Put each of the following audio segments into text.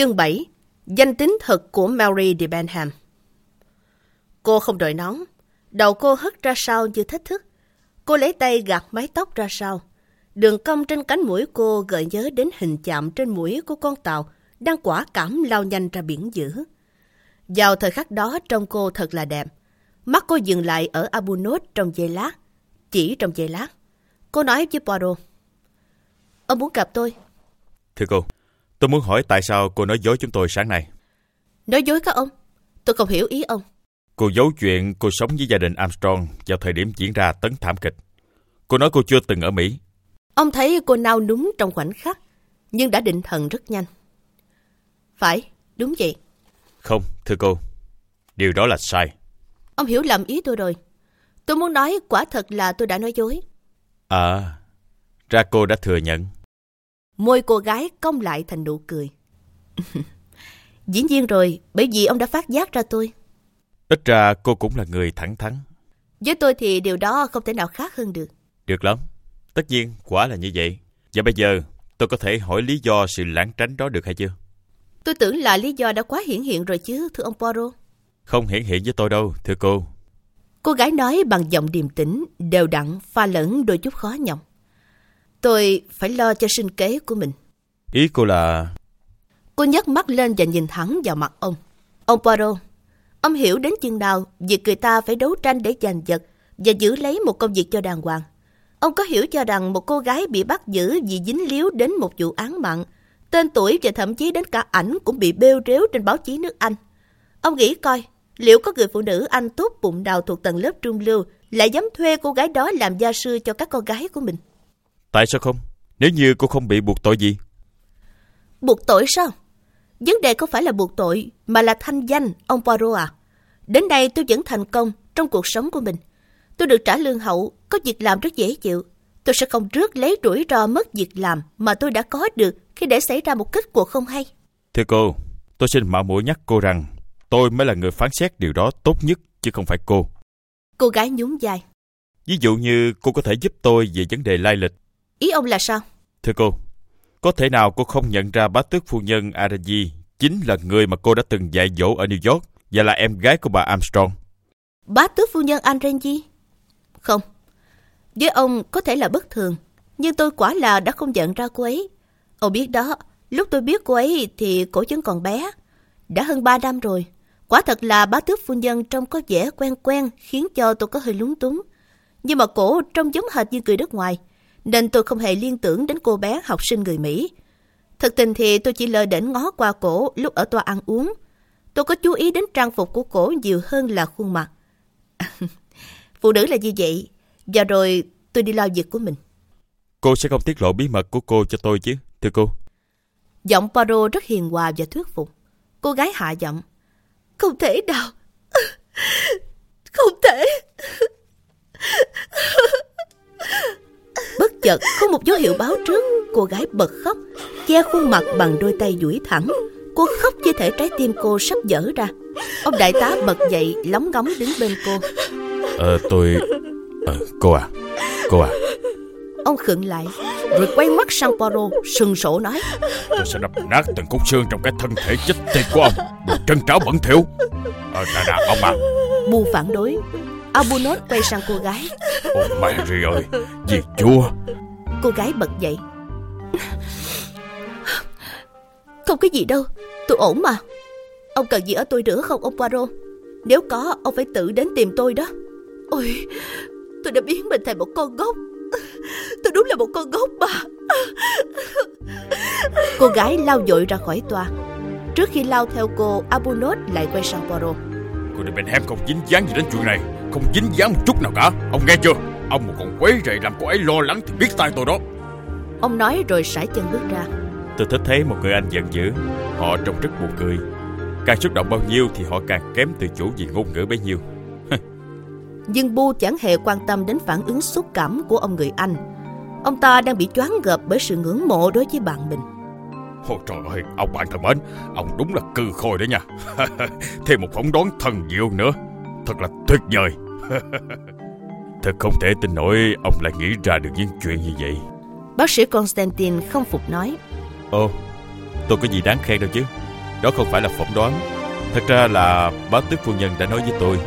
Chương 7. Danh tính thật của Mary Debenham. Cô không đội nón. Đầu cô hất ra sau như thách thức. Cô lấy tay gạt mái tóc ra sau. Đường cong trên cánh mũi cô gợi nhớ đến hình chạm trên mũi của con tàu đang quả cảm lao nhanh ra biển dữ. Vào thời khắc đó trông cô thật là đẹp. Mắt cô dừng lại ở Abunot trong giây lát. Chỉ trong giây lát. Cô nói với Poirot: "Ông muốn gặp tôi." "Thưa cô, tôi muốn hỏi tại sao cô nói dối chúng tôi sáng nay." "Nói dối các ông? Tôi không hiểu ý ông." "Cô giấu chuyện cô sống với gia đình Armstrong vào thời điểm diễn ra tấn thảm kịch. Cô nói cô chưa từng ở Mỹ." Ông thấy cô nao núng trong khoảnh khắc, nhưng đã định thần rất nhanh. "Phải, đúng vậy." "Không, thưa cô, điều đó là sai." "Ông hiểu lầm ý tôi rồi. Tôi muốn nói quả thật là tôi đã nói dối." "À, ra cô đã thừa nhận." Môi cô gái cong lại thành nụ cười. "Dĩ nhiên rồi, bởi vì ông đã phát giác ra tôi." "Ít ra cô cũng là người thẳng thắn." "Với tôi thì điều đó không thể nào khác hơn được." "Được lắm, tất nhiên, quả là như vậy. Và bây giờ, tôi có thể hỏi lý do sự lảng tránh đó được hay chưa?" "Tôi tưởng là lý do đã quá hiển hiện rồi chứ, thưa ông Poirot." "Không hiển hiện với tôi đâu, thưa cô." Cô gái nói bằng giọng điềm tĩnh, đều đặn, pha lẫn đôi chút khó nhọc. "Tôi phải lo cho sinh kế của mình." "Ý cô là..." Cô nhấc mắt lên và nhìn thẳng vào mặt ông. "Ông Poirot, ông hiểu đến chừng nào việc người ta phải đấu tranh để giành giật và giữ lấy một công việc cho đàng hoàng? Ông có hiểu cho rằng một cô gái bị bắt giữ vì dính líu đến một vụ án mạng, tên tuổi và thậm chí đến cả ảnh cũng bị bêu rếu trên báo chí nước Anh? Ông nghĩ coi, liệu có người phụ nữ Anh tốt bụng nào thuộc tầng lớp trung lưu lại dám thuê cô gái đó làm gia sư cho các con gái của mình?" "Tại sao không? Nếu như cô không bị buộc tội gì?" "Buộc tội sao? Vấn đề không phải là buộc tội, mà là thanh danh, ông Poirot à. Đến nay tôi vẫn thành công trong cuộc sống của mình. Tôi được trả lương hậu, có việc làm rất dễ chịu. Tôi sẽ không rước lấy rủi ro mất việc làm mà tôi đã có được khi để xảy ra một kết cuộc không hay." "Thưa cô, tôi xin mạo muội nhắc cô rằng tôi mới là người phán xét điều đó tốt nhất, chứ không phải cô." Cô gái nhún vai. "Ví dụ như cô có thể giúp tôi về vấn đề lai lịch." "Ý ông là sao?" "Thưa cô, có thể nào cô không nhận ra bá tước phu nhân Araji chính là người mà cô đã từng dạy dỗ ở New York và là em gái của bà Armstrong?" "Bá tước phu nhân Araji? Không. Với ông có thể là bất thường, nhưng tôi quả là đã không nhận ra cô ấy. Ông biết đó, lúc tôi biết cô ấy thì cổ vẫn còn bé. Đã hơn 3 năm rồi. Quả thật là bá tước phu nhân trông có vẻ quen quen, khiến cho tôi có hơi lúng túng. Nhưng mà cổ trông giống hệt như người nước ngoài, nên tôi không hề liên tưởng đến cô bé học sinh người Mỹ. Thực tình thì tôi chỉ lơ đễnh ngó qua cổ lúc ở toa ăn uống. Tôi có chú ý đến trang phục của cổ nhiều hơn là khuôn mặt. Phụ nữ là như vậy. Và rồi tôi đi lo việc của mình." "Cô sẽ không tiết lộ bí mật của cô cho tôi chứ, thưa cô?" Giọng Poirot rất hiền hòa và thuyết phục. Cô gái hạ giọng. "Không thể nào. Không thể." Bất chợt có một dấu hiệu báo trước. Cô gái bật khóc, che khuôn mặt bằng đôi tay duỗi thẳng. Cô khóc như thể trái tim cô sắp vỡ ra. Ông đại tá bật dậy, lóng ngóng đứng bên cô. Cô à." Ông khựng lại, rồi quay mắt sang Poirot, sừng sộ nói: "Tôi sẽ đập nát từng khúc xương trong cái thân thể chết tiệt của ông, đồ trân tráo bẩn thỉu." Nè ông à." Bu phản đối. Abunot quay sang cô gái. "Ôi Mary ơi, vì Chúa." Cô gái bật dậy. "Không có gì đâu, tôi ổn mà. Ông cần gì ở tôi nữa không ông Poirot? Nếu có, ông phải tự đến tìm tôi đó. Ôi, tôi đã biến mình thành một con ngốc. Tôi đúng là một con ngốc mà." Cô gái lao vội ra khỏi toa. Trước khi lao theo cô, Abunot lại quay sang Poirot. "Cô Debenham không dính dáng gì đến chuyện này, không dính dáng một chút nào cả. Ông nghe chưa? Ông mà còn quấy rầy làm cô ấy lo lắng thì biết tay tôi đó." Ông nói rồi sải chân bước ra. Tôi thích thấy một người anh giận dữ. Họ trông rất buồn cười. Càng xúc động bao nhiêu thì họ càng kém tự chủ vì ngôn ngữ bấy nhiêu. Nhưng Bu chẳng hề quan tâm đến phản ứng xúc cảm của ông người Anh. Ông ta đang bị choáng ngợp bởi sự ngưỡng mộ đối với bạn mình. Ôi trời ơi, ông bạn thân mến, ông đúng là cừ khôi đấy nha. Thêm một phỏng đoán thần diệu nữa, thật là tuyệt vời. Thật không thể tin nổi ông lại nghĩ ra được những chuyện như vậy. Bác sĩ Constantine không phục nói. "Ồ, tôi có gì đáng khen đâu chứ. Đó không phải là phỏng đoán. Thật ra là bá tước phu nhân đã nói với tôi.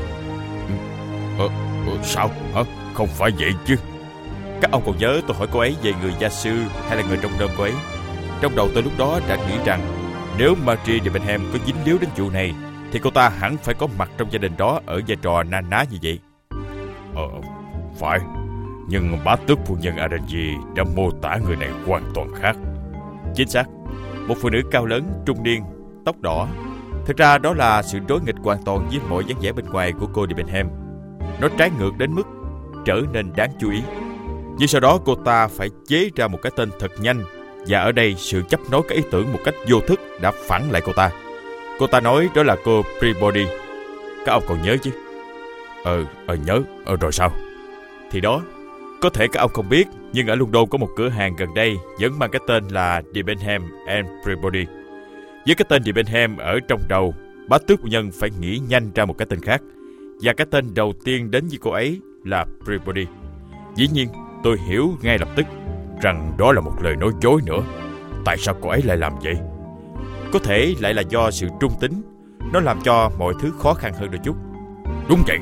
Sao hả? Không phải vậy chứ. Các ông còn nhớ tôi hỏi cô ấy về người gia sư hay là người trong đơm cô ấy? Trong đầu tôi lúc đó đã nghĩ rằng nếu Marie de Benham có dính líu đến vụ này thì cô ta hẳn phải có mặt trong gia đình đó ở vai trò na ná như vậy. Phải. Nhưng bá tước phu nhân Aranji đã mô tả người này hoàn toàn khác. Chính xác. Một phụ nữ cao lớn, trung niên, tóc đỏ. Thực ra đó là sự đối nghịch hoàn toàn với mọi dáng vẻ bên ngoài của cô de Benham. Nó trái ngược đến mức trở nên đáng chú ý. Nhưng sau đó cô ta phải chế ra một cái tên thật nhanh. Và ở đây sự chấp nối các ý tưởng một cách vô thức đã phản lại cô ta. Cô ta nói đó là cô Peabody. Các ông còn nhớ chứ? Nhớ. Rồi sao? Thì đó, có thể các ông không biết, nhưng ở London có một cửa hàng gần đây vẫn mang cái tên là de Benham and Peabody. Với cái tên de Benham ở trong đầu, bá tước phu nhân phải nghĩ nhanh ra một cái tên khác. Và cái tên đầu tiên đến với cô ấy là Peabody. Dĩ nhiên, tôi hiểu ngay lập tức rằng đó là một lời nói dối nữa. Tại sao cô ấy lại làm vậy? Có thể lại là do sự trung tính. Nó làm cho mọi thứ khó khăn hơn đôi chút. Đúng vậy.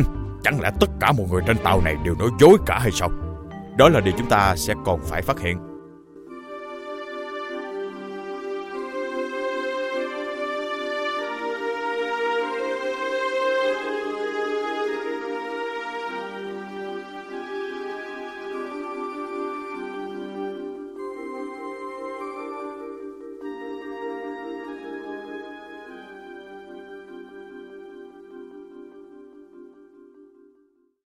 Chẳng lẽ tất cả mọi người trên tàu này đều nói dối cả hay sao? Đó là điều chúng ta sẽ còn phải phát hiện.